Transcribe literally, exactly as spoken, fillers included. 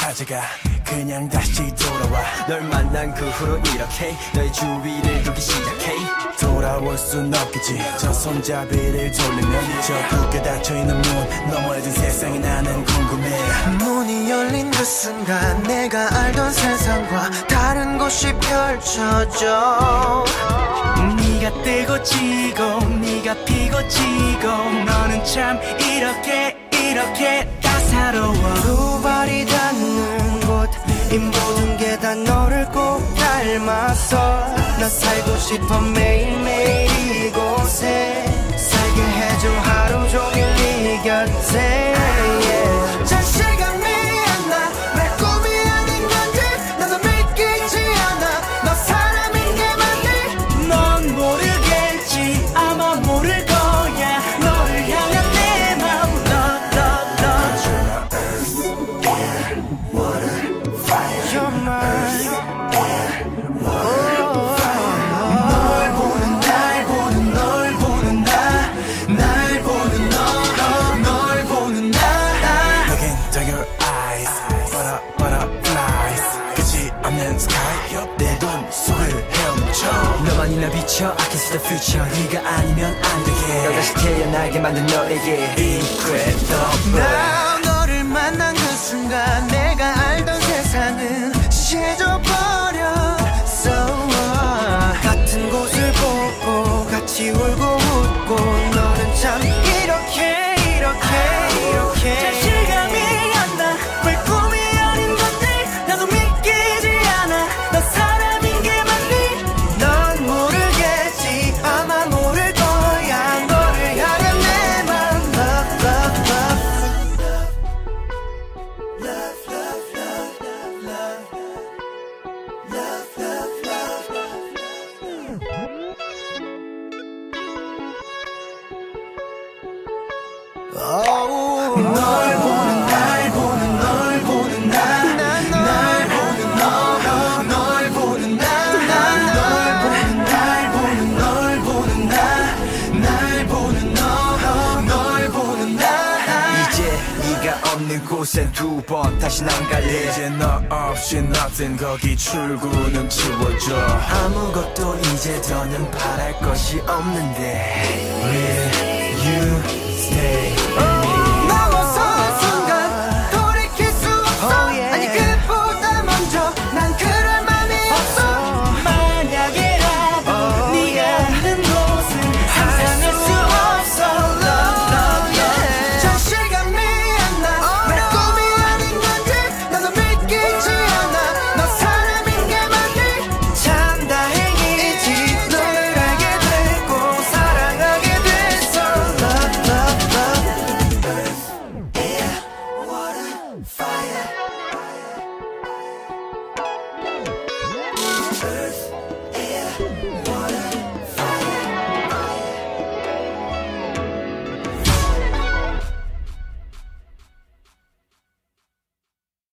하자가 그냥 다시 돌아와. 널 만난 그 후로 이렇게 너의 주위를 두기 시작해. 돌아올 순 없겠지. 저 손잡이를 돌리면 저 굳게 닫혀있는 문 너머진 세상이 나는 궁금해. 문이 열린 그 순간 내가 알던 세상과 다른 곳이 펼쳐져. 네가 뜨고 지고 네가 피고 지고 너는 참 이렇게 이렇게 따사로워. 두 발이 닿는 곳 이 모든 게 다 너를 꼭 닮았어. 나 살고 싶어 매일매일 이곳에 살게 해줘 하루 종일 네 곁에. yeah. 자신감이 안 나 왜 꿈이 아닌 건지 나도 믿기지 않아. 너 사람인 게 맞니? 넌 모르겠지 아마 모를 거야. 너를 향한 내 맘 love love love. You're mine. 널 보는 날 보는 널 보는 나 날 보는 너 널 보는 나. Look into your eyes Butter butterflies 끝이 없는 sky 내 돈 속을 헤엄쳐. 너만이 날 비춰 I can see the future. 네가 아니면 안 되게 너 다시 태어나게 만든 너에게 Incredible. 나 너를 만난 그 순간 내가 알던 세상은 시해져버렸어. 같은 곳을 보고 같이 울고 웃고 너는 참 이렇게 이렇게 이렇게. 자신감이 안 나 왜 꿈이 아닌 건지 나도 믿기지 않아. 너 사람인 게 맞니? 넌 모르겠지 아마 모를 거야. 너를 향한 내 맘 love love love love love love love love love love love. 널 보는 날 보는 널 보는 나날 보는 너 널 보는 나날 보는 날 보는 널 보는 나날 보는 너 널 보는 나. 이제 네가 없는 곳엔 두 번 다시 난 갈래. 이제 너 없이 nothing 거기 출구는 치워줘. 아무것도 이제 더는 바랄 것이 없는데 Will you stay?